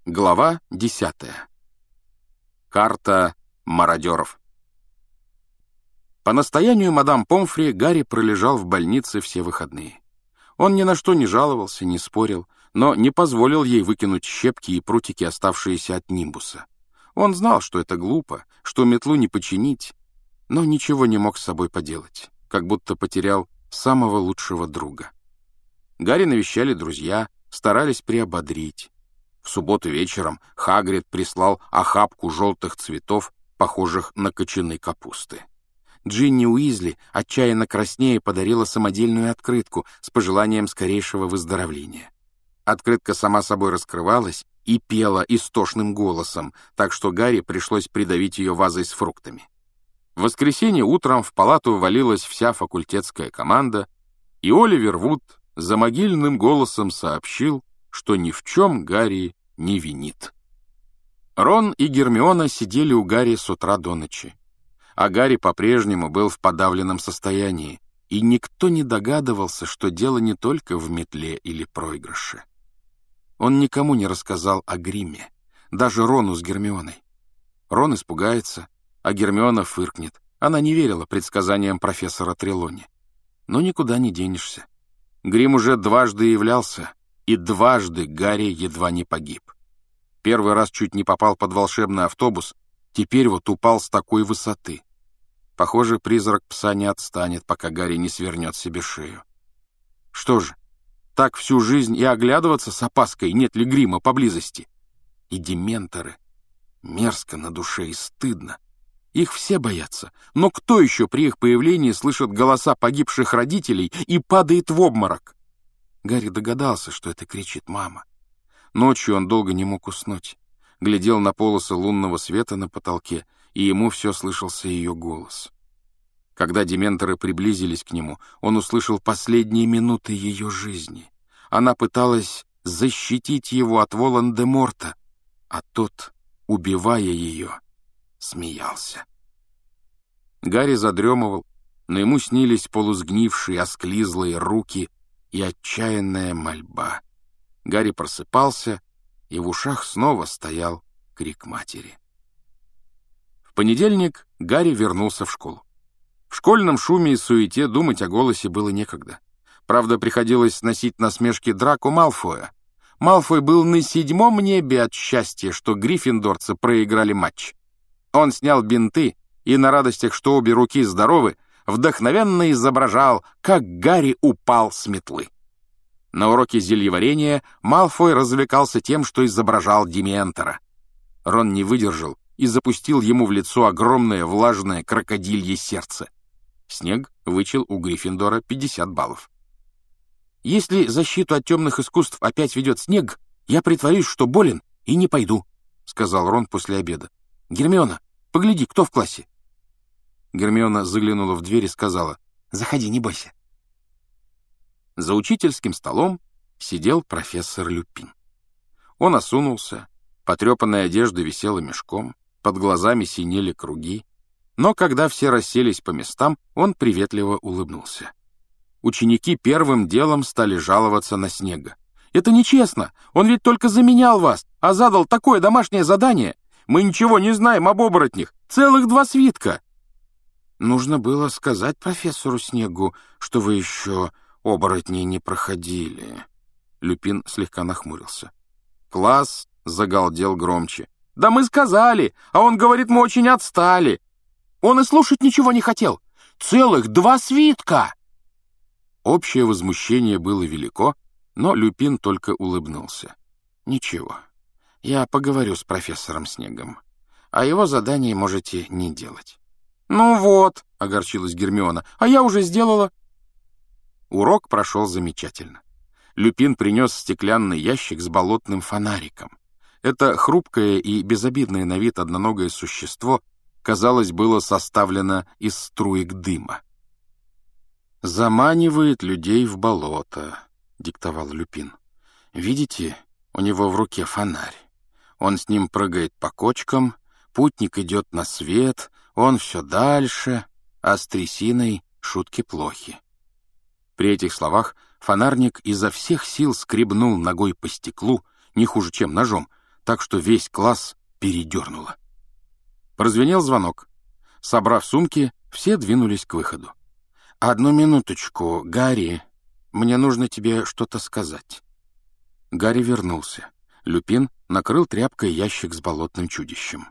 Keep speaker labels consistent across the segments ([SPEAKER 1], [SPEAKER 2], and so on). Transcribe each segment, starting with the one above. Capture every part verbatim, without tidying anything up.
[SPEAKER 1] Глава десятая. Карта мародеров. По настоянию мадам Помфри Гарри пролежал в больнице все выходные. Он ни на что не жаловался, не спорил, но не позволил ей выкинуть щепки и прутики, оставшиеся от нимбуса. Он знал, что это глупо, что метлу не починить, но ничего не мог с собой поделать, как будто потерял самого лучшего друга. Гарри навещали друзья, старались приободрить. В субботу вечером Хагрид прислал охапку желтых цветов, похожих на кочаны капусты. Джинни Уизли, отчаянно краснея, подарила самодельную открытку с пожеланием скорейшего выздоровления. Открытка сама собой раскрывалась и пела истошным голосом, так что Гарри пришлось придавить ее вазой с фруктами. В воскресенье утром в палату ввалилась вся факультетская команда, и Оливер Вуд за могильным голосом сообщил, что ни в чем Гарри не винит. Рон и Гермиона сидели у Гарри с утра до ночи, а Гарри по-прежнему был в подавленном состоянии, и никто не догадывался, что дело не только в метле или проигрыше. Он никому не рассказал о гриме, даже Рону с Гермионой. Рон испугается, а Гермиона фыркнет. Она не верила предсказаниям профессора Трелони. Но никуда не денешься. Грим уже дважды являлся, и дважды Гарри едва не погиб. Первый раз чуть не попал под волшебный автобус, теперь вот упал с такой высоты. Похоже, призрак пса не отстанет, пока Гарри не свернет себе шею. Что же, так всю жизнь и оглядываться с опаской, нет ли грима поблизости? И дементоры. Мерзко на душе и стыдно. Их все боятся, но кто еще при их появлении слышит голоса погибших родителей и падает в обморок? Гарри догадался, что это кричит мама. Ночью он долго не мог уснуть. Глядел на полосы лунного света на потолке, и ему все слышался ее голос. Когда дементоры приблизились к нему, он услышал последние минуты ее жизни. Она пыталась защитить его от Волан-де-Морта, а тот, убивая ее, смеялся. Гарри задремывал, но ему снились полусгнившие, осклизлые руки и отчаянная мольба. Гарри просыпался, и в ушах снова стоял крик матери. В понедельник Гарри вернулся в школу. В школьном шуме и суете думать о голосе было некогда. Правда, приходилось сносить насмешки Драко Малфоя. Малфой был на седьмом небе от счастья, что гриффиндорцы проиграли матч. Он снял бинты и на радостях, что обе руки здоровы, вдохновенно изображал, как Гарри упал с метлы. На уроке зельеварения Малфой развлекался тем, что изображал дементора. Рон не выдержал и запустил ему в лицо огромное влажное крокодилье сердце. Снег вычел у Гриффиндора пятьдесят баллов. «Если защиту от темных искусств опять ведет снег, я притворюсь, что болен, и не пойду», — сказал Рон после обеда. «Гермиона, погляди, кто в классе?» Гермиона заглянула в дверь и сказала: «Заходи, не бойся». За учительским столом сидел профессор Люпин. Он осунулся, потрепанная одежда висела мешком, под глазами синели круги, но когда все расселись по местам, он приветливо улыбнулся. Ученики первым делом стали жаловаться на Снега. «Это нечестно! Он ведь только заменял вас, а задал такое домашнее задание! Мы ничего не знаем об оборотнях! Целых два свитка!» «Нужно было сказать профессору Снегу, что вы еще оборотней не проходили». Люпин слегка нахмурился. Класс загалдел громче. «Да мы сказали, а он говорит, мы очень отстали. Он и слушать ничего не хотел. Целых два свитка!» Общее возмущение было велико, но Люпин только улыбнулся. «Ничего, я поговорю с профессором Снегом, а его задание можете не делать». «Ну вот», — огорчилась Гермиона, — «а я уже сделала». Урок прошел замечательно. Люпин принес стеклянный ящик с болотным фонариком. Это хрупкое и безобидное на вид одноногое существо, казалось, было составлено из струек дыма. «Заманивает людей в болото», — диктовал Люпин. «Видите, у него в руке фонарь. Он с ним прыгает по кочкам, путник идет на свет, он все дальше, а с трясиной шутки плохи». При этих словах фонарник изо всех сил скребнул ногой по стеклу, не хуже, чем ножом, так что весь класс передернуло. Прозвенел звонок. Собрав сумки, все двинулись к выходу. «Одну минуточку, Гарри, мне нужно тебе что-то сказать». Гарри вернулся. Люпин накрыл тряпкой ящик с болотным чудищем.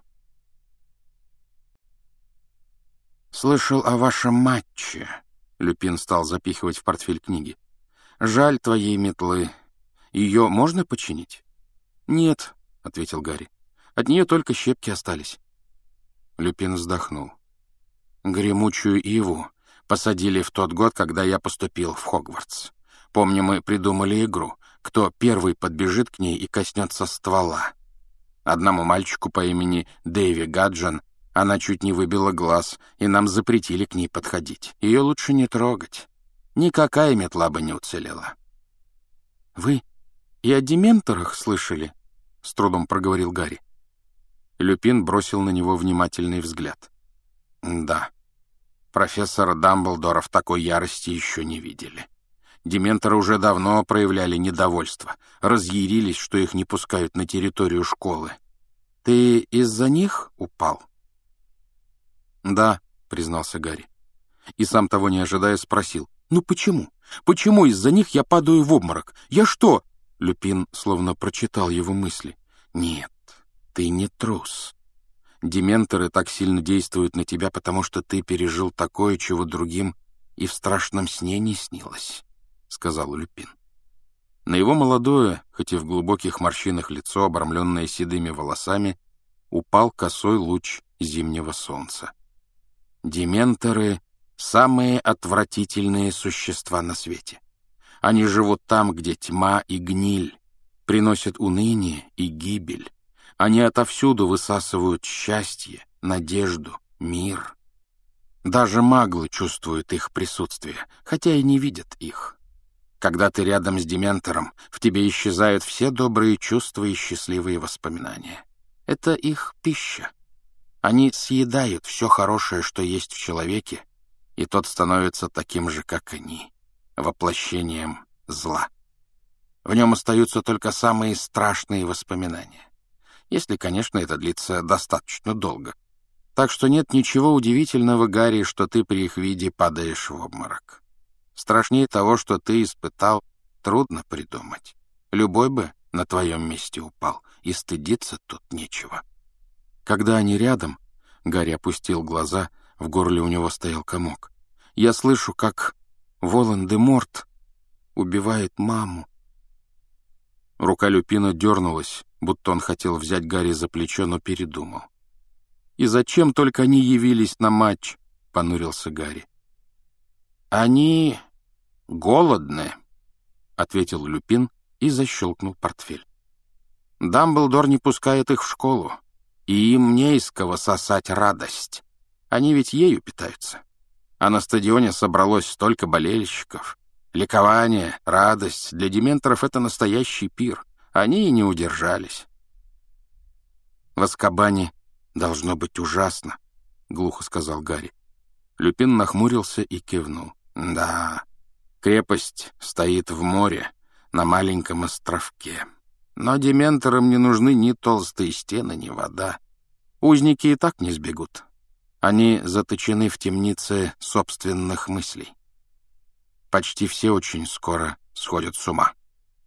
[SPEAKER 1] «Слышал о вашем матче», — Люпин стал запихивать в портфель книги. «Жаль твоей метлы. Ее можно починить?» «Нет», — ответил Гарри. «От нее только щепки остались». Люпин вздохнул. «Гремучую иву посадили в тот год, когда я поступил в Хогвартс. Помню, мы придумали игру, кто первый подбежит к ней и коснется ствола. Одному мальчику по имени Дэйви Гаджан она чуть не выбила глаз, и нам запретили к ней подходить. Ее лучше не трогать. Никакая метла бы не уцелела». «Вы и о дементорах слышали?» — с трудом проговорил Гарри. Люпин бросил на него внимательный взгляд. «Да. Профессора Дамблдора в такой ярости еще не видели. Дементоры уже давно проявляли недовольство, разъярились, что их не пускают на территорию школы. Ты из-за них упал?» «Да», — признался Гарри. И сам того не ожидая спросил. «Ну почему? Почему из-за них я падаю в обморок? Я что?» Люпин словно прочитал его мысли. «Нет, ты не трус. Дементоры так сильно действуют на тебя, потому что ты пережил такое, чего другим и в страшном сне не снилось», — сказал Люпин. На его молодое, хоть и в глубоких морщинах лицо, обрамленное седыми волосами, упал косой луч зимнего солнца. Дементоры — самые отвратительные существа на свете. Они живут там, где тьма и гниль, приносят уныние и гибель. Они отовсюду высасывают счастье, надежду, мир. Даже маглы чувствуют их присутствие, хотя и не видят их. Когда ты рядом с дементором, в тебе исчезают все добрые чувства и счастливые воспоминания. Это их пища. Они съедают все хорошее, что есть в человеке, и тот становится таким же, как они, воплощением зла. В нем остаются только самые страшные воспоминания. Если, конечно, это длится достаточно долго. Так что нет ничего удивительного, Гарри, что ты при их виде падаешь в обморок. Страшнее того, что ты испытал, трудно придумать. Любой бы на твоем месте упал, и стыдиться тут нечего. Когда они рядом, Гарри опустил глаза, в горле у него стоял комок. Я слышу, как Волан-де-Морт убивает маму. Рука Люпина дернулась, будто он хотел взять Гарри за плечо, но передумал. «И зачем только они явились на матч?» — понурился Гарри. «Они голодны», — ответил Люпин и защелкнул портфель. «Дамблдор не пускает их в школу, и им не из кого сосать радость. Они ведь ею питаются. А на стадионе собралось столько болельщиков. Ликование, радость для дементоров — это настоящий пир. Они и не удержались». «В Азкабане должно быть ужасно», — глухо сказал Гарри. Люпин нахмурился и кивнул. «Да, крепость стоит в море, на маленьком островке. Но дементорам не нужны ни толстые стены, ни вода. Узники и так не сбегут. Они заточены в темнице собственных мыслей. Почти все очень скоро сходят с ума».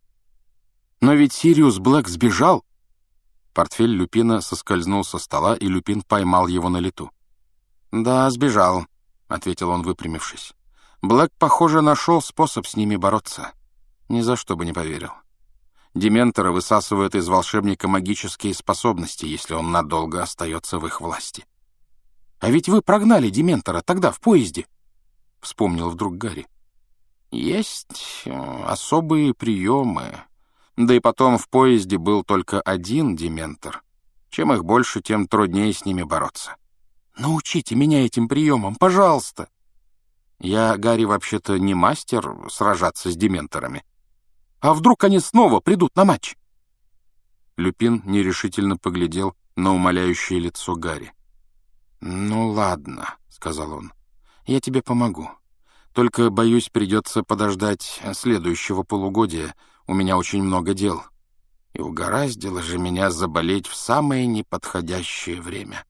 [SPEAKER 1] «Но ведь Сириус Блэк сбежал!» Портфель Люпина соскользнул со стола, и Люпин поймал его на лету. «Да, сбежал», — ответил он, выпрямившись. «Блэк, похоже, нашел способ с ними бороться. Ни за что бы не поверил. Дементоры высасывают из волшебника магические способности, если он надолго остается в их власти». «А ведь вы прогнали дементора тогда в поезде», — вспомнил вдруг Гарри. «Есть особые приемы. Да и потом в поезде был только один дементор. Чем их больше, тем труднее с ними бороться». «Научите меня этим приемам, пожалуйста». «Я, Гарри, вообще-то не мастер сражаться с дементорами. А вдруг они снова придут на матч?» Люпин нерешительно поглядел на умоляющее лицо Гарри. «Ну ладно», — сказал он, — «я тебе помогу. Только, боюсь, придется подождать следующего полугодия. У меня очень много дел. И угораздило же меня заболеть в самое неподходящее время.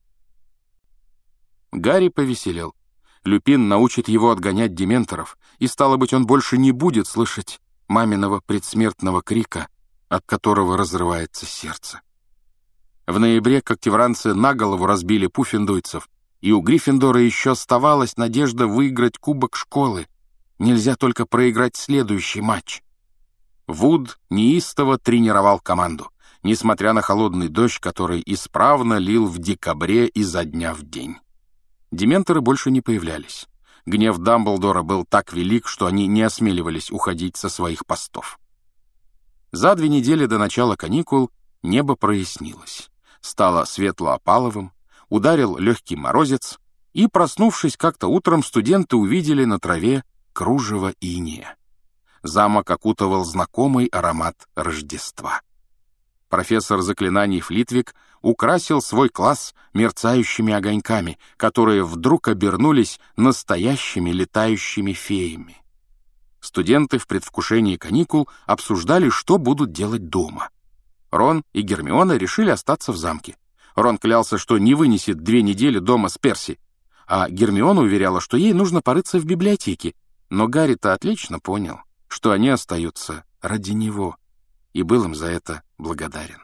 [SPEAKER 1] Гарри повеселел. Люпин научит его отгонять дементоров, и, стало быть, он больше не будет слышать маминого предсмертного крика, от которого разрывается сердце. В ноябре когтевранцы на голову разбили пуффендуйцев, и у Гриффиндора еще оставалась надежда выиграть кубок школы. Нельзя только проиграть следующий матч. Вуд неистово тренировал команду, несмотря на холодный дождь, который исправно лил в декабре изо дня в день. Дементоры больше не появлялись. Гнев Дамблдора был так велик, что они не осмеливались уходить со своих постов. За две недели до начала каникул небо прояснилось, стало светло-опаловым, ударил легкий морозец, и, проснувшись как-то утром, студенты увидели на траве кружево инея. Замок окутывал знакомый аромат Рождества. Профессор заклинаний Флитвик украсил свой класс мерцающими огоньками, которые вдруг обернулись настоящими летающими феями. Студенты в предвкушении каникул обсуждали, что будут делать дома. Рон и Гермиона решили остаться в замке. Рон клялся, что не вынесет две недели дома с Перси, а Гермиона уверяла, что ей нужно порыться в библиотеке, но Гарри-то отлично понял, что они остаются ради него, и был им за это благодарен.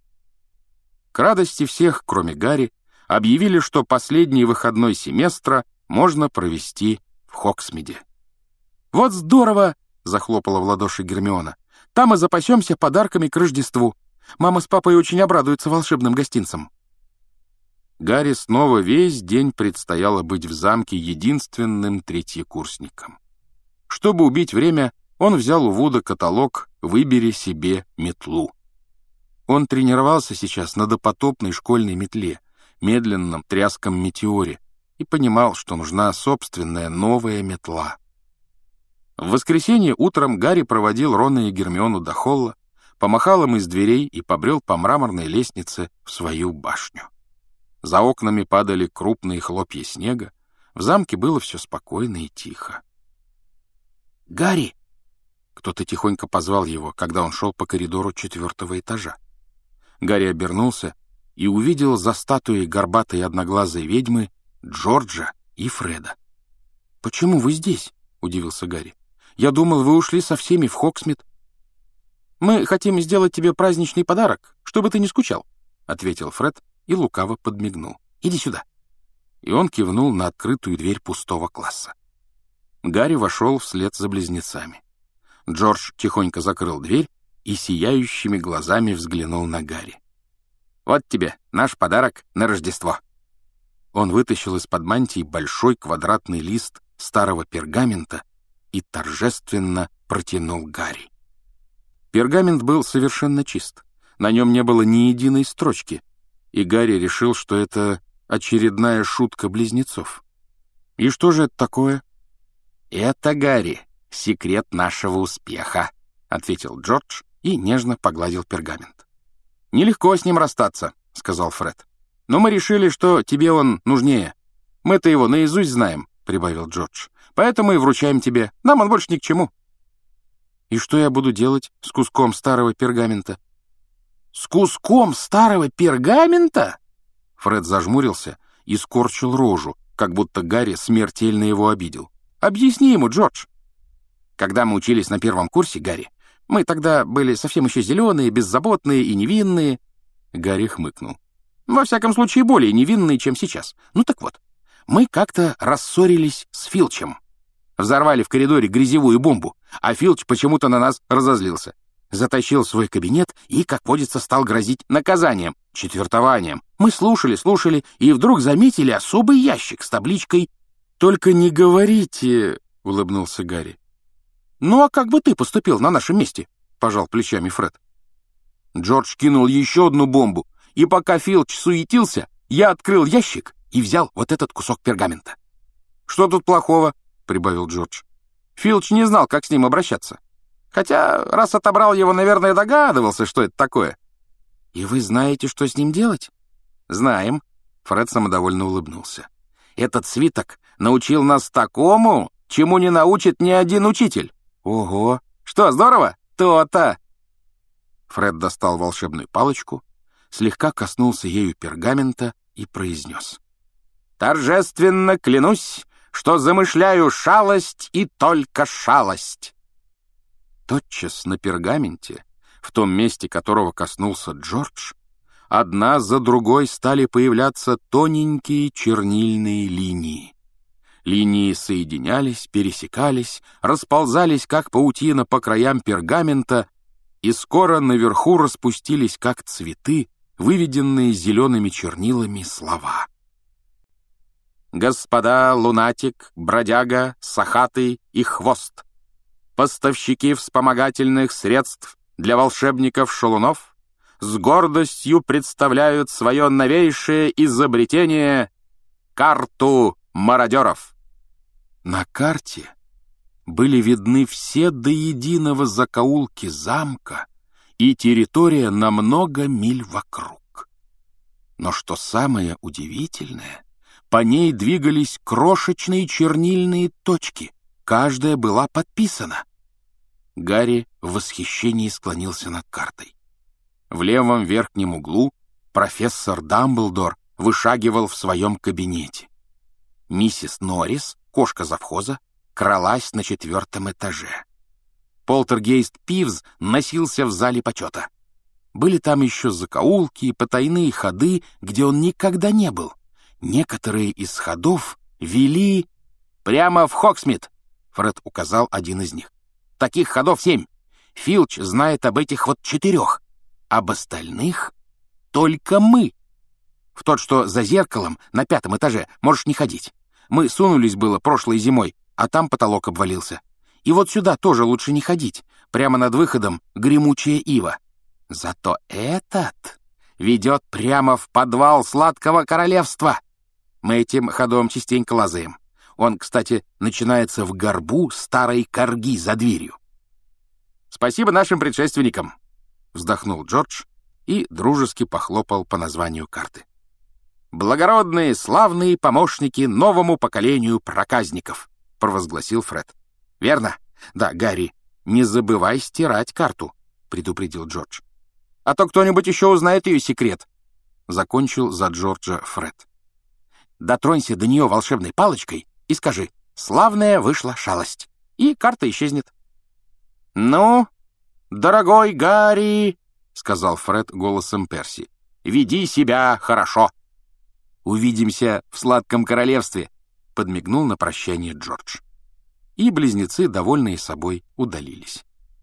[SPEAKER 1] К радости всех, кроме Гарри, объявили, что последний выходной семестра можно провести в Хоксмиде. «Вот здорово!» — захлопала в ладоши Гермиона. «Там и запасемся подарками к Рождеству. Мама с папой очень обрадуются волшебным гостинцам». Гарри снова весь день предстояло быть в замке единственным третьекурсником. Чтобы убить время, он взял у Вуда каталог «Выбери себе метлу». Он тренировался сейчас на допотопной школьной метле, медленном тряском метеоре, и понимал, что нужна собственная новая метла. В воскресенье утром Гарри проводил Рона и Гермиону до холла, помахал им из дверей и побрел по мраморной лестнице в свою башню. За окнами падали крупные хлопья снега, в замке было все спокойно и тихо. «Гарри!» — кто-то тихонько позвал его, когда он шел по коридору четвертого этажа. Гарри обернулся и увидел за статуей горбатой одноглазой ведьмы Джорджа и Фреда. «Почему вы здесь?» — удивился Гарри. «Я думал, вы ушли со всеми в Хоксмит». «Мы хотим сделать тебе праздничный подарок, чтобы ты не скучал», — ответил Фред и лукаво подмигнул. «Иди сюда». И он кивнул на открытую дверь пустого класса. Гарри вошел вслед за близнецами. Джордж тихонько закрыл дверь и сияющими глазами взглянул на Гарри. «Вот тебе наш подарок на Рождество». Он вытащил из-под мантии большой квадратный лист старого пергамента и торжественно протянул Гарри. Пергамент был совершенно чист. На нем не было ни единой строчки, и Гарри решил, что это очередная шутка близнецов. «И что же это такое?» «Это, Гарри, секрет нашего успеха», — ответил Джордж и нежно погладил пергамент. «Нелегко с ним расстаться», — сказал Фред. «Но мы решили, что тебе он нужнее. Мы-то его наизусть знаем», — прибавил Джордж. «Поэтому и вручаем тебе. Нам он больше ни к чему». «И что я буду делать с куском старого пергамента?» «С куском старого пергамента?» Фред зажмурился и скорчил рожу, как будто Гарри смертельно его обидел. «Объясни ему, Джордж». «Когда мы учились на первом курсе, Гарри, мы тогда были совсем еще зеленые, беззаботные и невинные». Гарри хмыкнул. «Во всяком случае, более невинные, чем сейчас. Ну так вот, мы как-то рассорились с Филчем. Взорвали в коридоре грязевую бомбу, а Филч почему-то на нас разозлился. Затащил в свой кабинет и, как водится, стал грозить наказанием, четвертованием. Мы слушали, слушали, и вдруг заметили особый ящик с табличкой «Только не говорите», — улыбнулся Гарри. «Ну а как бы ты поступил на нашем месте?» — пожал плечами Фред. Джордж кинул еще одну бомбу, и пока Филч суетился, я открыл ящик и взял вот этот кусок пергамента. «Что тут плохого?» — прибавил Джордж. Филч не знал, как с ним обращаться. Хотя, раз отобрал его, наверное, догадывался, что это такое. «И вы знаете, что с ним делать?» «Знаем», — Фред самодовольно улыбнулся. «Этот свиток научил нас такому, чему не научит ни один учитель». «Ого! Что, здорово? То-то!» Фред достал волшебную палочку, слегка коснулся ею пергамента и произнес: «Торжественно клянусь, что замышляю шалость и только шалость». Тотчас на пергаменте, в том месте которого коснулся Джордж, одна за другой стали появляться тоненькие чернильные линии. Линии соединялись, пересекались, расползались, как паутина, по краям пергамента, и скоро наверху распустились, как цветы, выведенные зелеными чернилами слова. «Господа лунатик, бродяга, сахатый и хвост, поставщики вспомогательных средств для волшебников-шалунов, с гордостью представляют свое новейшее изобретение — карту мародеров». На карте были видны все до единого закоулки замка и территория на много миль вокруг. Но что самое удивительное, по ней двигались крошечные чернильные точки, каждая была подписана. Гарри в восхищении склонился над картой. В левом верхнем углу профессор Дамблдор вышагивал в своем кабинете. Миссис Норрис, кошка завхоза, кралась на четвертом этаже. Полтергейст Пивз носился в зале почета. Были там еще закоулки и потайные ходы, где он никогда не был. Некоторые из ходов вели прямо в Хогсмит. Фред указал один из них. Таких ходов семь. Филч знает об этих вот четырех. Об остальных только мы. В тот, что за зеркалом, на пятом этаже, можешь не ходить. Мы сунулись было прошлой зимой, а там потолок обвалился. И вот сюда тоже лучше не ходить. Прямо над выходом гремучая ива. Зато этот ведет прямо в подвал Сладкого Королевства. Мы этим ходом частенько лазаем. Он, кстати, начинается в горбу старой корги за дверью. «Спасибо нашим предшественникам», — вздохнул Джордж и дружески похлопал по названию карты. «Благородные, славные помощники новому поколению проказников», — провозгласил Фред. «Верно? Да, Гарри, не забывай стирать карту», — предупредил Джордж. «А то кто-нибудь еще узнает ее секрет», — закончил за Джорджа Фред. «Дотронься до нее волшебной палочкой и скажи: славная вышла шалость», и карта исчезнет. «Ну, дорогой Гарри», — сказал Фред голосом Перси, — «веди себя хорошо». «Увидимся в Сладком Королевстве», — подмигнул на прощание Джордж. И близнецы, довольные собой, удалились.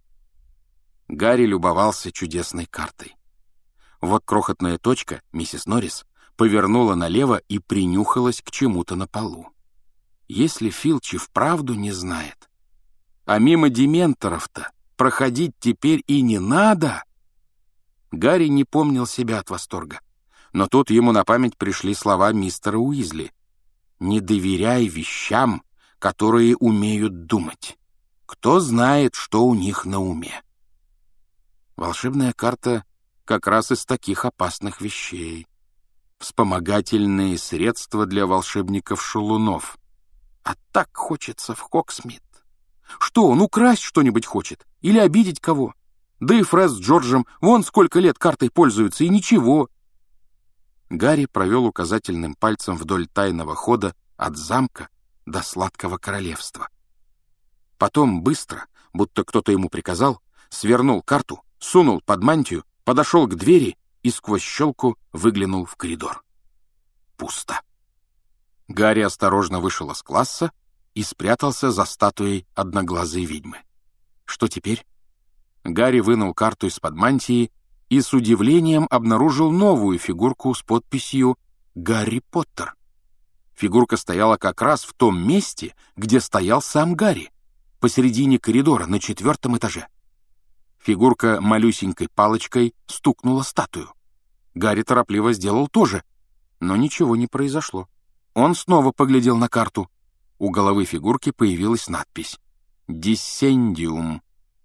[SPEAKER 1] Гарри любовался чудесной картой. Вот крохотная точка, миссис Норрис, повернула налево и принюхалась к чему-то на полу. Если Филч и вправду не знает, а мимо дементоров-то проходить теперь и не надо. Гарри не помнил себя от восторга. Но тут ему на память пришли слова мистера Уизли. «Не доверяй вещам, которые умеют думать. Кто знает, что у них на уме?» Волшебная карта как раз из таких опасных вещей. Вспомогательные средства для волшебников-шалунов. А так хочется в Хогсмит. Что, он украсть что-нибудь хочет? Или обидеть кого? Да и Фред с Джорджем вон сколько лет картой пользуются, и ничего. Гарри провел указательным пальцем вдоль тайного хода от замка до Сладкого Королевства. Потом быстро, будто кто-то ему приказал, свернул карту, сунул под мантию, подошел к двери и сквозь щелку выглянул в коридор. Пусто. Гарри осторожно вышел из класса и спрятался за статуей одноглазой ведьмы. Что теперь? Гарри вынул карту из-под мантии и с удивлением обнаружил новую фигурку с подписью «Гарри Поттер». Фигурка стояла как раз в том месте, где стоял сам Гарри, посередине коридора на четвертом этаже. Фигурка малюсенькой палочкой стукнула статую. Гарри торопливо сделал то же, но ничего не произошло. Он снова поглядел на карту. У головы фигурки появилась надпись «Диссендиум».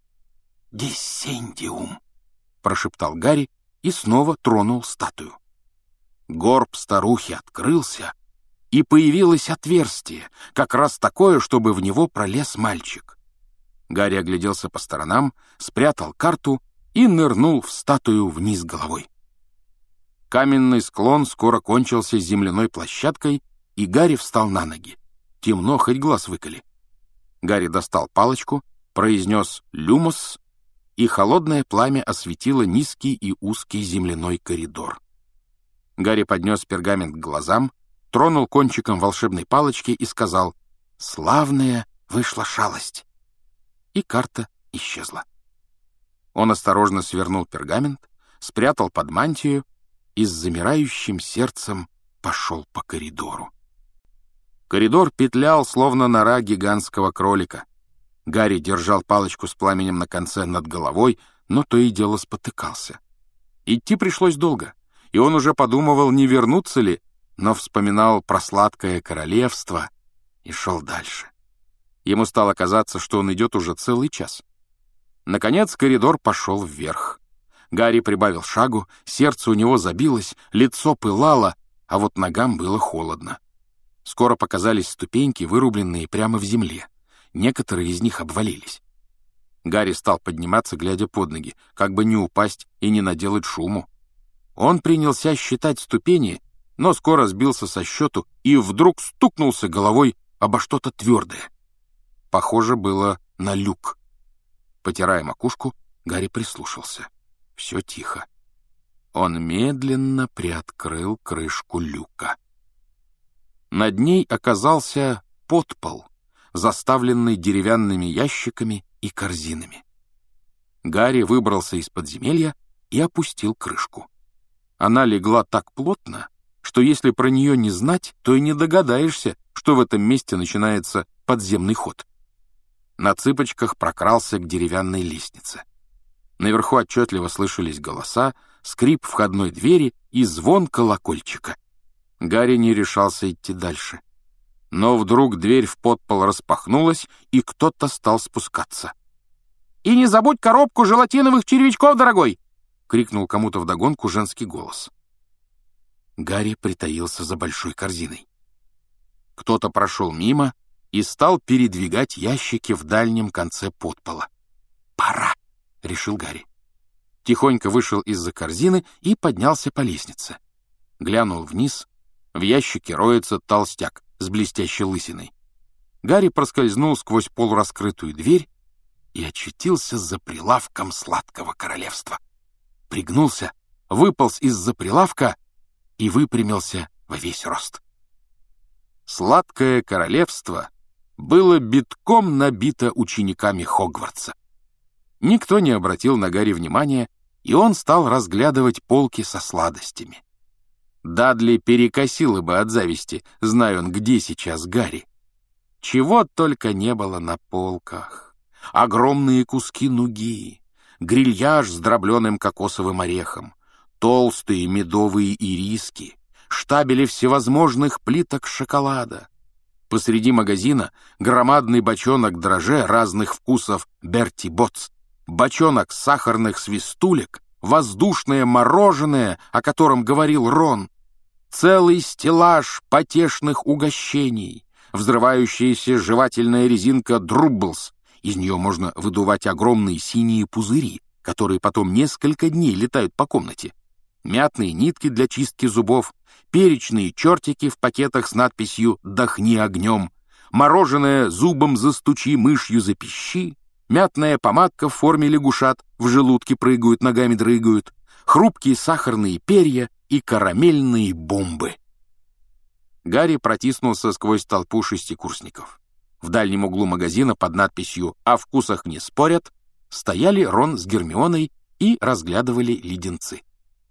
[SPEAKER 1] «Диссендиум», — прошептал Гарри и снова тронул статую. Горб старухи открылся, и появилось отверстие, как раз такое, чтобы в него пролез мальчик. Гарри огляделся по сторонам, спрятал карту и нырнул в статую вниз головой. Каменный склон скоро кончился земляной площадкой, и Гарри встал на ноги. Темно, хоть глаз выколи. Гарри достал палочку, произнес «люмос», и холодное пламя осветило низкий и узкий земляной коридор. Гарри поднес пергамент к глазам, тронул кончиком волшебной палочки и сказал «Славная вышла шалость». И карта исчезла. Он осторожно свернул пергамент, спрятал под мантию и с замирающим сердцем пошел по коридору. Коридор петлял, словно нора гигантского кролика. Гарри держал палочку с пламенем на конце над головой, но то и дело спотыкался. Идти пришлось долго, и он уже подумывал, не вернуться ли, но вспоминал про сладкое королевство и шел дальше. Ему стало казаться, что он идет уже целый час. Наконец коридор пошел вверх. Гарри прибавил шагу, сердце у него забилось, лицо пылало, а вот ногам было холодно. Скоро показались ступеньки, вырубленные прямо в земле. Некоторые из них обвалились. Гарри стал подниматься, глядя под ноги, как бы не упасть и не наделать шуму. Он принялся считать ступени, но скоро сбился со счету и вдруг стукнулся головой обо что-то твердое. Похоже было на люк. Потирая макушку, Гарри прислушался. Все тихо. Он медленно приоткрыл крышку люка. Над ней оказался подпол, заставленный деревянными ящиками и корзинами. Гарри выбрался из подземелья и опустил крышку. Она легла так плотно, что если про нее не знать, то и не догадаешься, что в этом месте начинается подземный ход. На цыпочках прокрался к деревянной лестнице. Наверху отчетливо слышались голоса, скрип входной двери и звон колокольчика. Гарри не решался идти дальше. Но вдруг дверь в подпол распахнулась, и кто-то стал спускаться. «И не забудь коробку желатиновых червячков, дорогой!» — крикнул кому-то вдогонку женский голос. Гарри притаился за большой корзиной. Кто-то прошел мимо и стал передвигать ящики в дальнем конце подпола. «Пора!» — решил Гарри. Тихонько вышел из-за корзины и поднялся по лестнице. Глянул вниз. В ящике роется толстяк с блестящей лысиной. Гарри проскользнул сквозь полураскрытую дверь и очутился за прилавком сладкого королевства. Пригнулся, выполз из-за прилавка и выпрямился во весь рост. Сладкое королевство было битком набито учениками Хогвартса. Никто не обратил на Гарри внимания, и он стал разглядывать полки со сладостями. Дадли перекосило бы от зависти, зная он, где сейчас Гарри. Чего только не было на полках. Огромные куски нуги, грильяж с дробленым кокосовым орехом, толстые медовые ириски, штабели всевозможных плиток шоколада. Посреди магазина громадный бочонок дрожжей разных вкусов Берти Ботс, бочонок сахарных свистулек, воздушное мороженое, о котором говорил Рон, целый стеллаж потешных угощений, взрывающаяся жевательная резинка Друбблс, из нее можно выдувать огромные синие пузыри, которые потом несколько дней летают по комнате, мятные нитки для чистки зубов, перечные чертики в пакетах с надписью «Дохни огнем», мороженое «Зубом застучи, мышью запищи», мятная помадка в форме лягушат, в желудке прыгают, ногами дрыгают, хрупкие сахарные перья и карамельные бомбы. Гарри протиснулся сквозь толпу шестикурсников. В дальнем углу магазина под надписью «О вкусах не спорят» стояли Рон с Гермионой и разглядывали леденцы.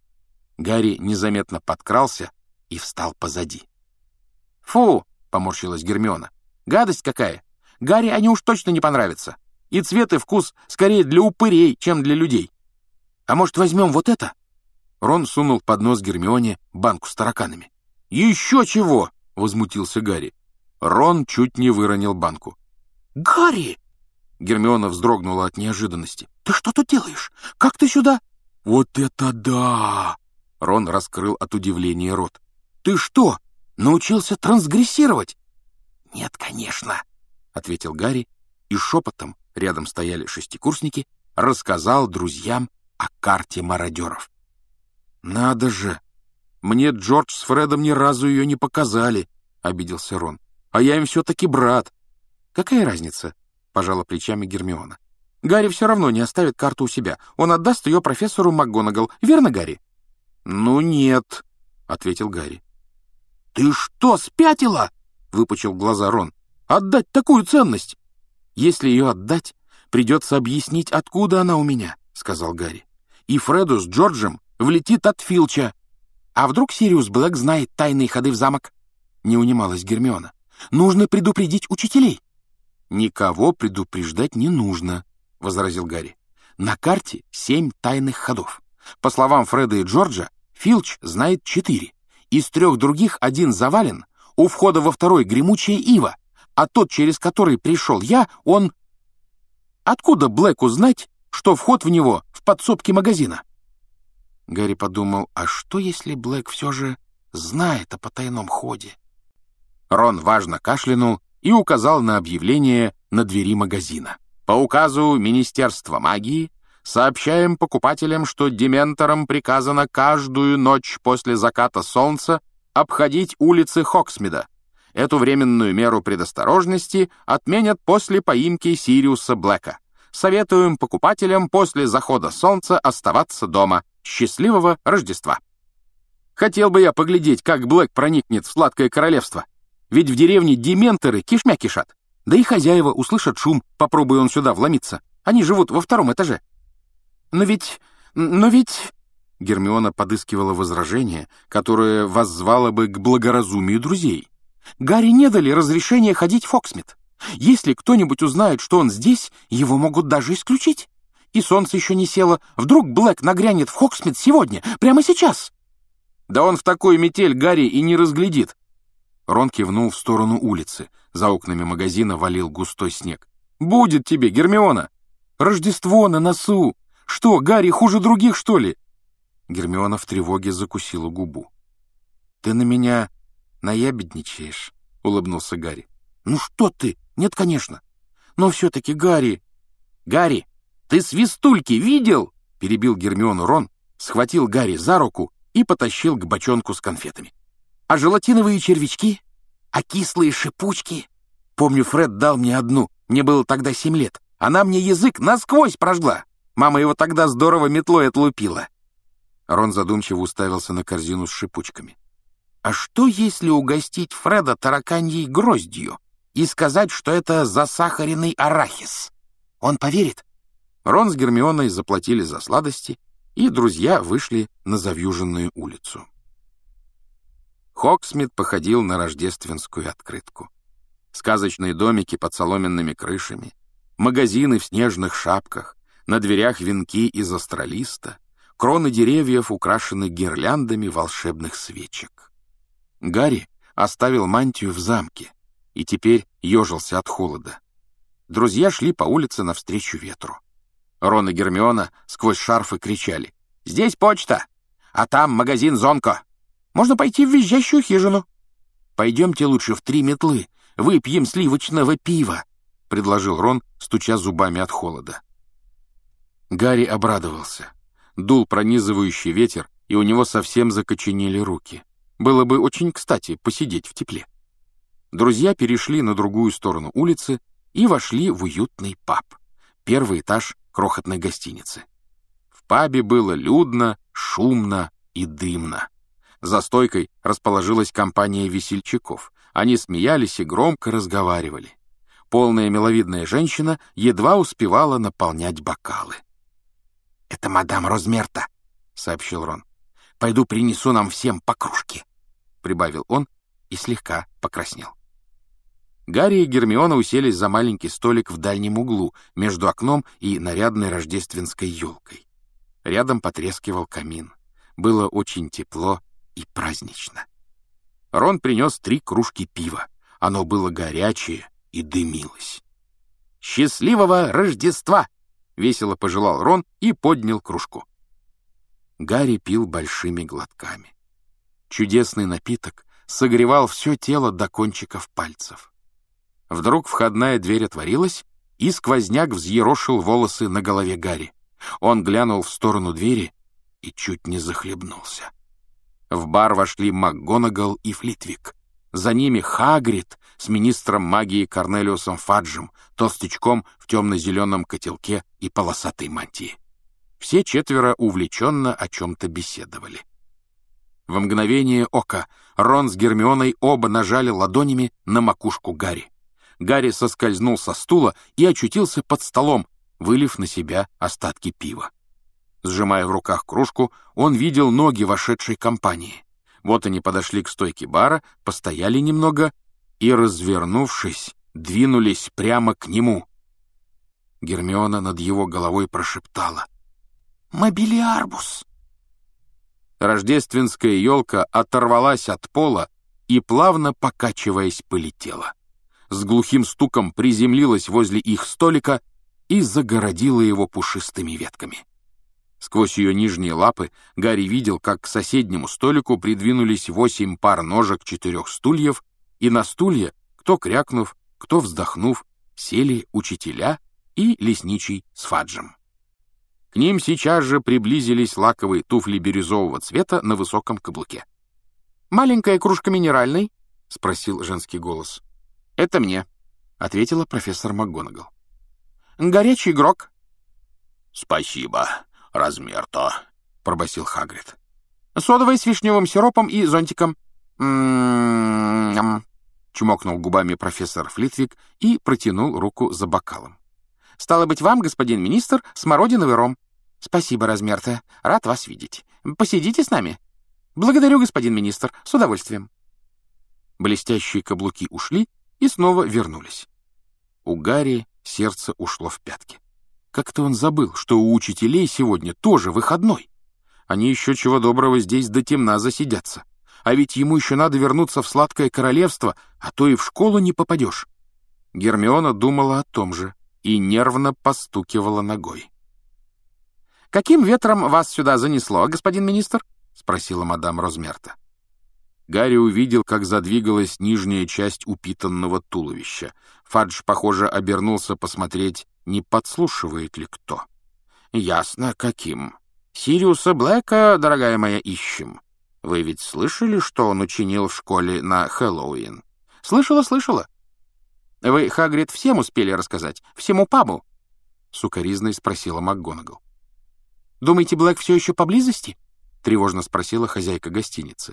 [SPEAKER 1] Гарри незаметно подкрался и встал позади. «Фу!» — поморщилась Гермиона. «Гадость какая! Гарри они уж точно не понравятся. И цвет и вкус скорее для упырей, чем для людей. А может, возьмем вот это?» Рон сунул под нос Гермионе банку с тараканами. «Еще чего!» — возмутился Гарри. Рон чуть не выронил банку. «Гарри!» Гермиона вздрогнула от неожиданности. «Ты что тут делаешь? Как ты сюда?» «Вот это да!» Рон раскрыл от удивления рот. «Ты что, научился трансгрессировать?» «Нет, конечно», — ответил Гарри, и шепотом, рядом стояли шестикурсники, рассказал друзьям о карте мародеров. «Надо же! Мне Джордж с Фредом ни разу ее не показали», — обиделся Рон. «А я им все-таки брат». «Какая разница?» — пожала плечами Гермиона. «Гарри все равно не оставит карту у себя. Он отдаст ее профессору МакГонагал. Верно, Гарри?» «Ну нет», — ответил Гарри. «Ты что, спятила?» — выпучил глаза Рон. «Отдать такую ценность?» «Если ее отдать, придется объяснить, откуда она у меня», — сказал Гарри. «И Фреду с Джорджем влетит от Филча». «А вдруг Сириус Блэк знает тайные ходы в замок?» — не унималась Гермиона. «Нужно предупредить учителей». «Никого предупреждать не нужно», — возразил Гарри. «На карте семь тайных ходов. По словам Фреда и Джорджа, Филч знает четыре. Из трех других один завален, у входа во второй гремучая ива, а тот, через который пришел я, он... Откуда Блэку знать, что вход в него в подсобке магазина?» Гарри подумал, а что, если Блэк все же знает о потайном ходе? Рон важно кашлянул и указал на объявление на двери магазина. «По указу Министерства магии сообщаем покупателям, что дементорам приказано каждую ночь после заката солнца обходить улицы Хоксмида. Эту временную меру предосторожности отменят после поимки Сириуса Блэка. Советуем покупателям после захода солнца оставаться дома. Счастливого Рождества!» Хотел бы я поглядеть, как Блэк проникнет в сладкое королевство. Ведь в деревне дементоры кишмя кишат. Да и хозяева услышат шум, попробуй он сюда вломиться. Они живут во втором этаже. Но ведь... но ведь... Гермиона подыскивала возражение, которое воззвало бы к благоразумию друзей. Гарри не дали разрешения ходить в Хоксмит. Если кто-нибудь узнает, что он здесь, его могут даже исключить. И солнце еще не село. Вдруг Блэк нагрянет в Хоксмит сегодня, прямо сейчас? Да он в такую метель Гарри и не разглядит. Рон кивнул в сторону улицы. За окнами магазина валил густой снег. «Будет тебе, Гермиона! Рождество на носу! Что, Гарри хуже других, что ли?» Гермиона в тревоге закусила губу. «Ты на меня наябедничаешь?» — улыбнулся Гарри. «Ну что ты? Нет, конечно. Но все-таки, Гарри...» «Гарри, ты свистульки видел?» — перебил Гермиону Рон, схватил Гарри за руку и потащил к бочонку с конфетами. «А желатиновые червячки? А кислые шипучки? Помню, Фред дал мне одну, мне было тогда семь лет. Она мне язык насквозь прожгла. Мама его тогда здорово метлой отлупила». Рон задумчиво уставился на корзину с шипучками. «А что, если угостить Фреда тараканьей гроздью и сказать, что это засахаренный арахис? Он поверит?» Рон с Гермионой заплатили за сладости, и друзья вышли на завьюженную улицу. Хоксмит походил на рождественскую открытку. Сказочные домики под соломенными крышами, магазины в снежных шапках, на дверях венки из астролиста, кроны деревьев украшены гирляндами волшебных свечек. Гарри оставил мантию в замке и теперь ежился от холода. Друзья шли по улице навстречу ветру. Рон и Гермиона сквозь шарфы кричали: «Здесь почта, а там магазин Зонко. Можно пойти в визжащую хижину». «Пойдемте лучше в три метлы, выпьем сливочного пива», — предложил Рон, стуча зубами от холода. Гарри обрадовался. Дул пронизывающий ветер, и у него совсем закоченели руки. Было бы очень кстати посидеть в тепле. Друзья перешли на другую сторону улицы и вошли в уютный паб, первый этаж крохотной гостиницы. В пабе было людно, шумно и дымно. За стойкой расположилась компания весельчаков. Они смеялись и громко разговаривали. Полная миловидная женщина едва успевала наполнять бокалы. «Это мадам Розмерта», — сообщил Рон. «Пойду принесу нам всем по кружке», — прибавил он и слегка покраснел. Гарри и Гермиона уселись за маленький столик в дальнем углу между окном и нарядной рождественской елкой. Рядом потрескивал камин. Было очень тепло и празднично. Рон принес три кружки пива. Оно было горячее и дымилось. «Счастливого Рождества!» — весело пожелал Рон и поднял кружку. Гарри пил большими глотками. Чудесный напиток согревал все тело до кончиков пальцев. Вдруг входная дверь отворилась, и сквозняк взъерошил волосы на голове Гарри. Он глянул в сторону двери и чуть не захлебнулся. В бар вошли МакГонагал и Флитвик. За ними Хагрид с министром магии Корнелиусом Фаджем, толстячком в темно-зеленом котелке и полосатой мантии. Все четверо увлеченно о чем-то беседовали. В мгновение ока Рон с Гермионой оба нажали ладонями на макушку Гарри. Гарри соскользнул со стула и очутился под столом, вылив на себя остатки пива. Сжимая в руках кружку, он видел ноги вошедшей компании. Вот они подошли к стойке бара, постояли немного и, развернувшись, двинулись прямо к нему. Гермиона над его головой прошептала: «Мобилиарбус!» Рождественская елка оторвалась от пола и, плавно покачиваясь, полетела. С глухим стуком приземлилась возле их столика и загородила его пушистыми ветками. Сквозь ее нижние лапы Гарри видел, как к соседнему столику придвинулись восемь пар ножек четырех стульев, и на стулья, кто крякнув, кто вздохнув, сели учителя и лесничий с Фаджем. К ним сейчас же приблизились лаковые туфли бирюзового цвета на высоком каблуке. «Маленькая кружка минеральной?» — спросил женский голос. «Это мне», — ответила профессор МакГонагал. «Горячий грог». «Спасибо, размер-то», — пробасил Хагрид. «Содовая с вишневым сиропом и зонтиком». «М-м-м», чмокнул губами профессор Флитвик и протянул руку за бокалом. «Стало быть, вам, господин министр, смородиновый ром». «Спасибо, размер-то. Рад вас видеть. Посидите с нами». «Благодарю, господин министр. С удовольствием». Блестящие каблуки ушли и снова вернулись. У Гарри сердце ушло в пятки. Как-то он забыл, что у учителей сегодня тоже выходной. Они еще чего доброго здесь до темна засидятся. А ведь ему еще надо вернуться в сладкое королевство, а то и в школу не попадешь. Гермиона думала о том же и нервно постукивала ногой. «Каким ветром вас сюда занесло, господин министр?» — спросила мадам Розмерта. Гарри увидел, как задвигалась нижняя часть упитанного туловища. Фадж, похоже, обернулся посмотреть, не подслушивает ли кто. «Ясно, каким. Сириуса Блэка, дорогая моя, ищем. Вы ведь слышали, что он учинил в школе на Хэллоуин?» «Слышала, слышала. Вы, Хагрид, всем успели рассказать? Всему пабу?» — сукоризной спросила МакГонагал. «Думаете, Блэк все еще поблизости?» — тревожно спросила хозяйка гостиницы.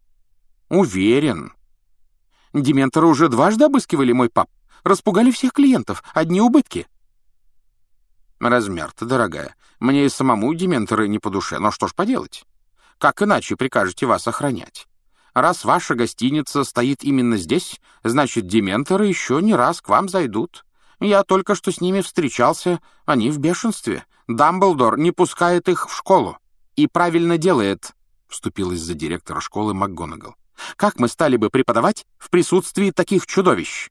[SPEAKER 1] «Уверен. Дементоры уже дважды обыскивали мой паб. Распугали всех клиентов. Одни убытки». «Размер-то, дорогая. Мне и самому дементоры не по душе. Но что ж поделать? Как иначе прикажете вас охранять? Раз ваша гостиница стоит именно здесь, значит, дементоры еще не раз к вам зайдут. Я только что с ними встречался. Они в бешенстве. Дамблдор не пускает их в школу. И правильно делает», — вступилась за директора школы МакГонагал. «Как мы стали бы преподавать в присутствии таких чудовищ?»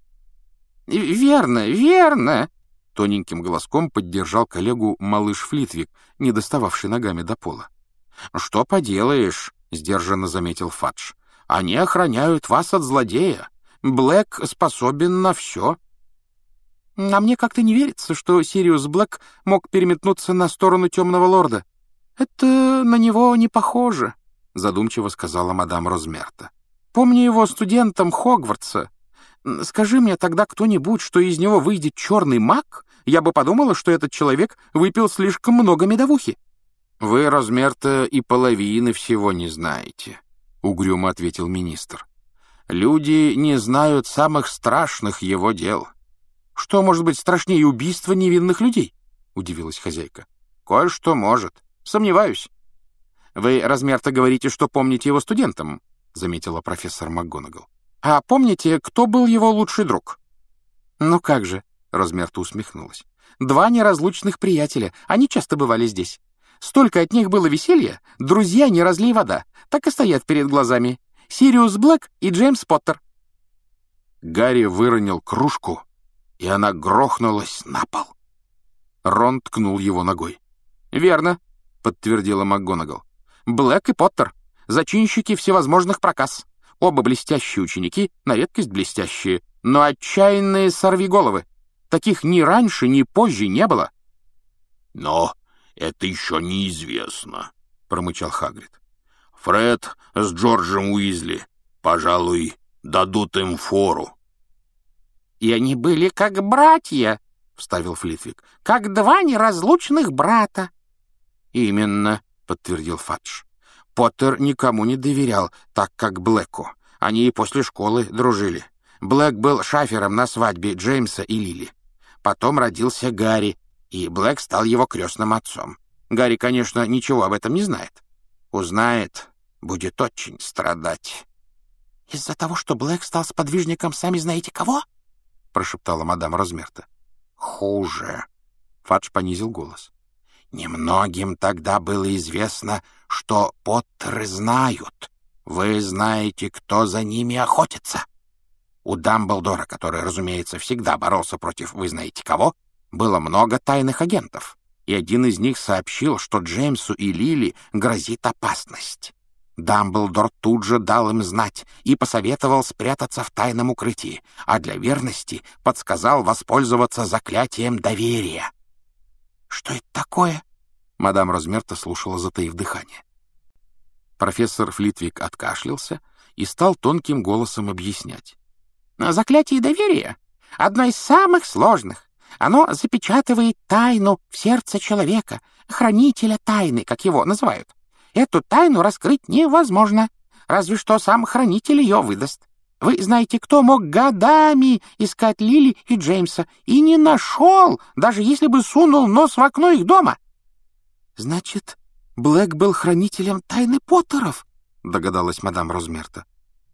[SPEAKER 1] «Верно, верно», — тоненьким голоском поддержал коллегу малыш Флитвик, не достававший ногами до пола. «Что поделаешь», — сдержанно заметил Фадж. «Они охраняют вас от злодея. Блэк способен на все». «А мне как-то не верится, что Сириус Блэк мог переметнуться на сторону темного лорда. Это на него не похоже», — задумчиво сказала мадам Розмерта. «Помню его студентом Хогвартса. Скажи мне тогда кто-нибудь, что из него выйдет черный маг, я бы подумала, что этот человек выпил слишком много медовухи». «Вы, Розмерта, и половины всего не знаете», — угрюмо ответил министр. «Люди не знают самых страшных его дел». «Что может быть страшнее убийства невинных людей?» — удивилась хозяйка. «Кое-что может. Сомневаюсь». «Вы, Розмерта, говорите, что помните его студентом», — заметила профессор МакГонагал. «А помните, кто был его лучший друг?» «Ну как же», — Розмерта усмехнулась. «Два неразлучных приятеля. Они часто бывали здесь. Столько от них было веселья. Друзья, не разлей вода. Так и стоят перед глазами. Сириус Блэк и Джеймс Поттер». Гарри выронил кружку, и она грохнулась на пол. Рон ткнул его ногой. «Верно», — подтвердила МакГонагал. «Блэк и Поттер. Зачинщики всевозможных проказ. Оба блестящие ученики, на редкость блестящие, но отчаянные сорвиголовы. Таких ни раньше, ни позже не было».
[SPEAKER 2] «Ну, «Это еще неизвестно», — промычал Хагрид. «Фред с Джорджем Уизли, пожалуй, дадут им фору».
[SPEAKER 3] «И они были как братья», — вставил Флитвик, — «как два неразлучных брата». «Именно», — подтвердил Фадж. «Поттер никому не доверял, так как Блэку. Они и после школы дружили. Блэк был шафером на свадьбе Джеймса и Лили. Потом родился Гарри, и Блэк стал его крестным отцом. Гарри, конечно, ничего об этом не знает. Узнает, будет очень страдать». «Из-за того, что Блэк стал сподвижником сами знаете кого?» — прошептала мадам Розмерта. «Хуже», — Фадж понизил голос. «Немногим тогда было известно, что Поттеры знают. Вы знаете, кто за ними охотится. У Дамблдора, который, разумеется, всегда боролся против вы знаете кого, было много тайных агентов, и один из них сообщил, что Джеймсу и Лили грозит опасность. Дамблдор тут же дал им знать и посоветовал спрятаться в тайном укрытии, а для верности подсказал воспользоваться заклятием доверия». «Что это такое?» Мадам Розмерта слушала, затаив дыхание. Профессор Флитвик откашлялся и стал тонким голосом объяснять. «Заклятие доверия — одно из самых сложных. Оно запечатывает тайну в сердце человека, хранителя тайны, как его называют. Эту тайну раскрыть невозможно, разве что сам хранитель ее выдаст. Вы знаете, кто мог годами искать Лили и Джеймса и не нашел, даже если бы сунул нос в окно их дома?» «Значит, Блэк был хранителем тайны Поттеров?» — догадалась мадам Розмерта.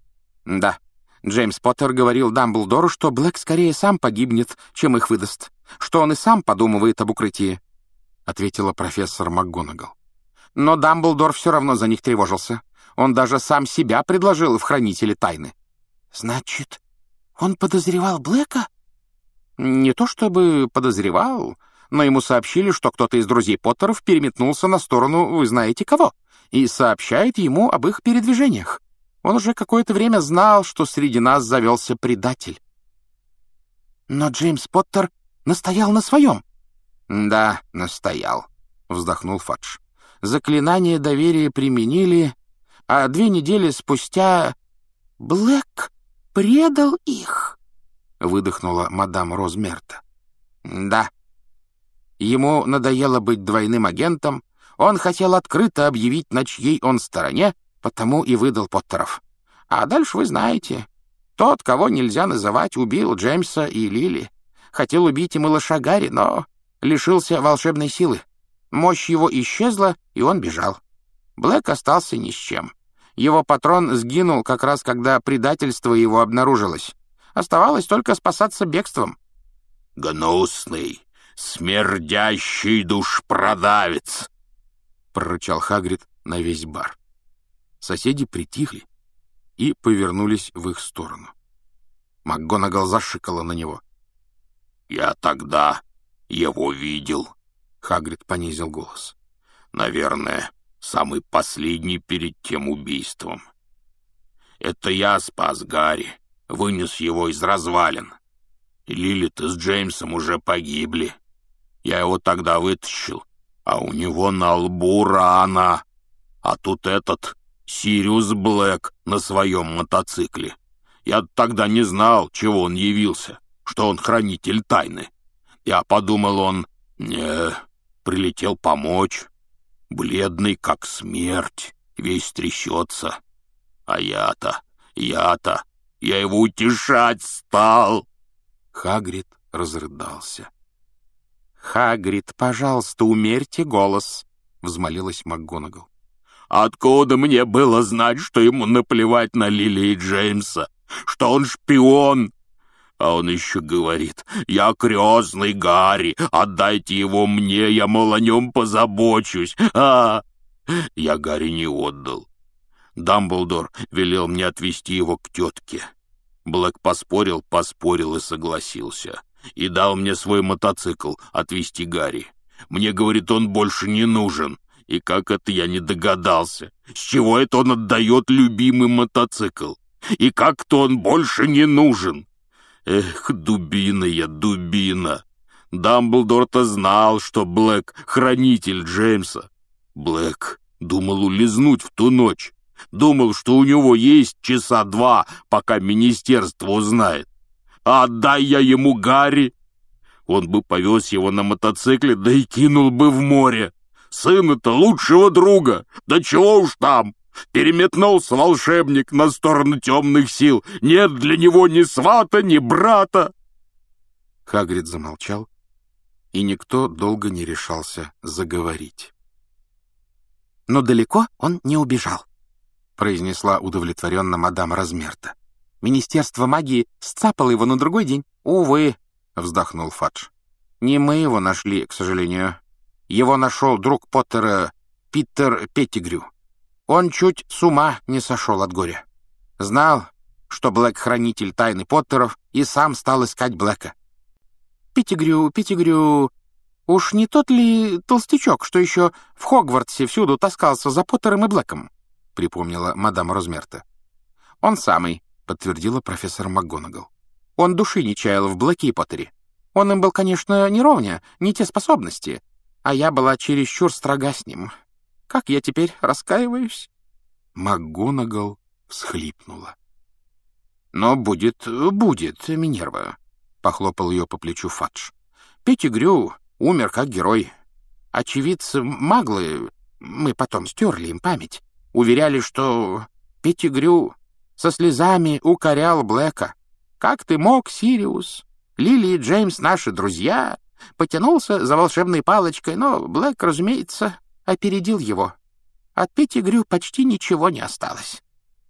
[SPEAKER 3] «Да, Джеймс Поттер говорил Дамблдору, что Блэк скорее сам погибнет, чем их выдаст, что он и сам подумывает об укрытии», — ответила профессор МакГонагал. «Но Дамблдор все равно за них тревожился. Он даже сам себя предложил в хранители тайны». «Значит, он подозревал Блэка?» «Не то чтобы подозревал, но ему сообщили, что кто-то из друзей Поттеров переметнулся на сторону вы знаете кого и сообщает ему об их передвижениях. Он уже какое-то время знал, что среди нас завелся предатель». «Но Джеймс Поттер настоял на своем». «Да, настоял», — вздохнул Фадж. «Заклинание доверия применили, а две недели спустя...» «Блэк предал их», — выдохнула мадам Розмерта. «Да. Ему надоело быть двойным агентом, он хотел открыто объявить, на чьей он стороне, потому и выдал Поттеров. А дальше вы знаете. Тот, кого нельзя называть, убил Джеймса и Лили. Хотел убить и малыша Гарри, но лишился волшебной силы. Мощь его исчезла, и он бежал. Блэк остался ни с чем. Его патрон сгинул как раз, когда предательство его обнаружилось. Оставалось только спасаться бегством».
[SPEAKER 2] «Гнусный, смердящий душпродавец!» — прорычал Хагрид на весь бар. Соседи притихли и повернулись в их сторону. МакГонагал зашикала на него. «Я тогда его видел», — Хагрид понизил голос. «Наверное, самый последний перед тем убийством. Это я спас Гарри, вынес его из развалин. Лилит с Джеймсом уже погибли. Я его тогда вытащил, а у него на лбу рана. А тут этот Сириус Блэк на своем мотоцикле. Я тогда не знал, чего он явился, что он хранитель тайны. Я подумал, он не прилетел помочь. Бледный, как смерть, весь трясется. А я-то, я-то, я его утешать стал».
[SPEAKER 1] Хагрид разрыдался.
[SPEAKER 3] «Хагрид, пожалуйста, умерьте голос», — взмолилась МакГонагал.
[SPEAKER 2] «Откуда мне было знать, что ему наплевать на Лили и Джеймса, что он шпион? А он еще говорит: я крестный Гарри, отдайте его мне, я, мол, о нем позабочусь. А, я Гарри не отдал. Дамблдор велел мне отвезти его к тетке. Блэк поспорил, поспорил и согласился. И дал мне свой мотоцикл отвезти Гарри. Мне, говорит, он больше не нужен. И как это я не догадался? С чего это он отдает любимый мотоцикл? И как-то он больше не нужен? Эх, дубина я, дубина. Дамблдор-то знал, что Блэк — хранитель Джеймса. Блэк думал улизнуть в ту ночь. Думал, что у него есть часа два, пока министерство узнает. А отдай я ему Гарри, он бы повез его на мотоцикле, да и кинул бы в море. Сына-то лучшего друга, да чего уж там. Переметнулся волшебник на сторону темных сил. Нет для него ни свата, ни брата.
[SPEAKER 1] Хагрид замолчал, и никто долго не решался заговорить.
[SPEAKER 3] «Но далеко он не убежал», — произнесла
[SPEAKER 1] удовлетворенно мадам Размерта.
[SPEAKER 3] «Министерство магии сцапало его на другой день». «Увы», — вздохнул Фадж. «Не мы его нашли, к сожалению. Его нашел друг Поттера Питер Петтигрю. Он чуть с ума не сошел от горя. Знал, что Блэк — хранитель тайны Поттеров, и сам стал искать Блэка. Петтигрю, Петтигрю... Уж не тот ли толстячок, что еще в Хогвартсе всюду таскался за Поттером и Блэком?» — припомнила мадам Розмерта. «Он самый», — подтвердила профессор МакГонагал. «Он души не чаял в Блэке и Поттере. Он им был, конечно, не ровня, не те способности, а я была чересчур строга с ним. Как я теперь раскаиваюсь?»
[SPEAKER 1] МакГонагал всхлипнула.
[SPEAKER 3] «Но будет, будет, Минерва», — похлопал ее по плечу Фадж. «Петтигрю умер как герой. Очевидцы маглы, мы потом стерли им память, уверяли, что Петтигрю со слезами укорял Блэка. Как ты мог, Сириус? Лили и Джеймс наши друзья». Потянулся за волшебной палочкой, но Блэк, разумеется, опередил его. От Петтигрю почти ничего не осталось.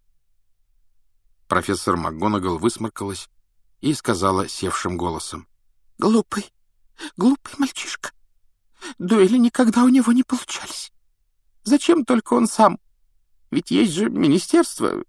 [SPEAKER 1] Профессор МакГонагал высморкалась и сказала севшим голосом:
[SPEAKER 3] «Глупый, глупый мальчишка. Дуэли никогда у него не получались. Зачем только он сам? Ведь есть же министерство».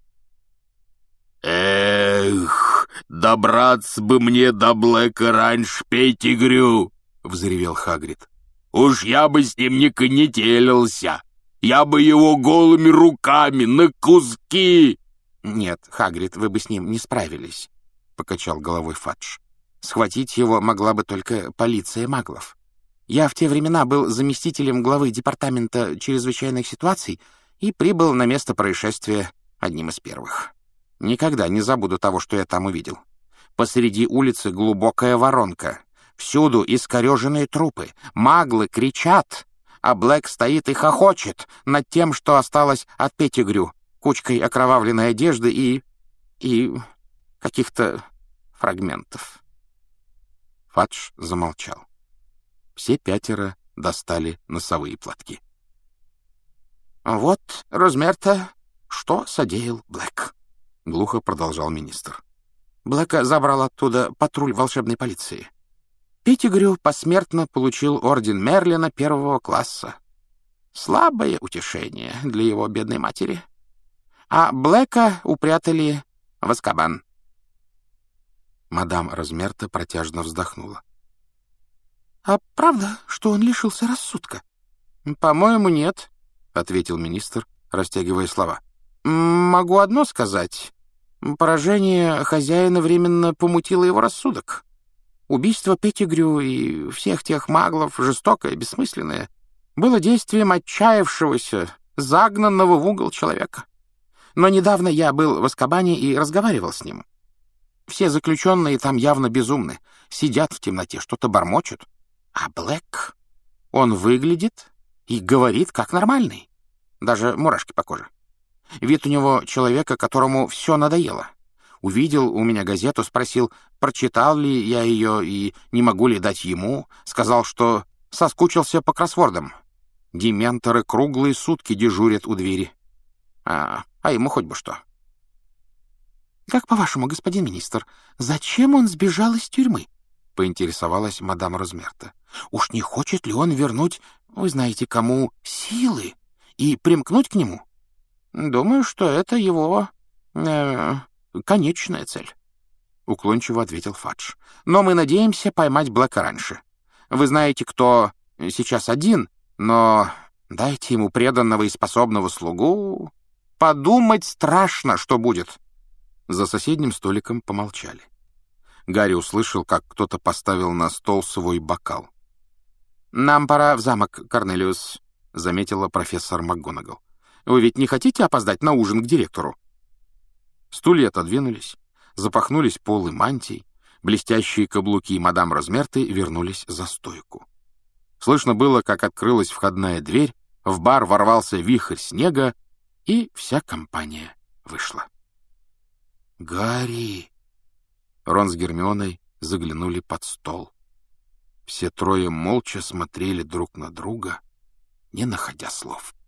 [SPEAKER 2] «Эх, добраться бы мне до Блэка раньше, Петтигрю!» — взревел Хагрид. «Уж я бы с ним не конетелился. Я бы его голыми руками на куски!»
[SPEAKER 3] «Нет, Хагрид, вы бы с ним не справились», — покачал головой Фадж. «Схватить его могла бы только полиция маглов. Я в те времена был заместителем главы департамента чрезвычайных ситуаций и прибыл на место происшествия одним из первых. Никогда не забуду того, что я там увидел. Посреди улицы глубокая воронка. Всюду искореженные трупы. Маглы кричат, а Блэк стоит и хохочет над тем, что осталось от Петтигрю, кучкой окровавленной одежды и... и... каких-то фрагментов».
[SPEAKER 1] Фадж замолчал. Все пятеро достали носовые платки.
[SPEAKER 3] «Вот, Розмерта, что содеял Блэк», —
[SPEAKER 1] глухо продолжал министр.
[SPEAKER 3] «Блэка забрал оттуда патруль волшебной полиции. Петтигрю посмертно получил орден Мерлина первого класса. Слабое утешение для его бедной матери. А Блэка упрятали в Азкабан».
[SPEAKER 1] Мадам Розмерта протяжно вздохнула.
[SPEAKER 3] «А правда, что он лишился рассудка?» «По-моему, нет», — ответил министр, растягивая слова. «Могу одно сказать. Поражение хозяина временно помутило его рассудок. Убийство Петтигрю и всех тех маглов, жестокое, бессмысленное, было действием отчаявшегося, загнанного в угол человека. Но недавно я был в Азкабане и разговаривал с ним. Все заключенные там явно безумны, сидят в темноте, что-то бормочут. А Блэк, он выглядит и говорит как нормальный. Даже мурашки по коже. Вид у него человека, которому все надоело. Увидел у меня газету, спросил, прочитал ли я ее и не могу ли дать ему. Сказал, что соскучился по кроссвордам. Дементоры круглые сутки дежурят у двери. А, а ему хоть бы что. «Как по-вашему, господин министр, зачем он сбежал из тюрьмы?» — поинтересовалась мадам Розмерта. «Уж не хочет ли он вернуть, вы знаете кому, силы и примкнуть к нему? Думаю, что это его э, конечная цель», — уклончиво ответил Фадж. «Но мы надеемся поймать Блэка раньше. Вы знаете, кто сейчас один, но дайте ему преданного и способного слугу. Подумать страшно, что будет».
[SPEAKER 1] За соседним столиком помолчали. Гарри услышал, как кто-то поставил на стол свой бокал.
[SPEAKER 3] «Нам пора в замок, Корнелиус», — заметила профессор МакГонагал. «Вы ведь не хотите опоздать на ужин к директору?»
[SPEAKER 1] Стулья отодвинулись, запахнулись полы мантий, блестящие каблуки мадам Розмерты вернулись за стойку. Слышно было, как открылась входная дверь, в бар ворвался вихрь снега, и вся компания вышла. «Гарри!» Рон с Гермионой заглянули под стол. Все трое молча смотрели друг на друга, не находя слов.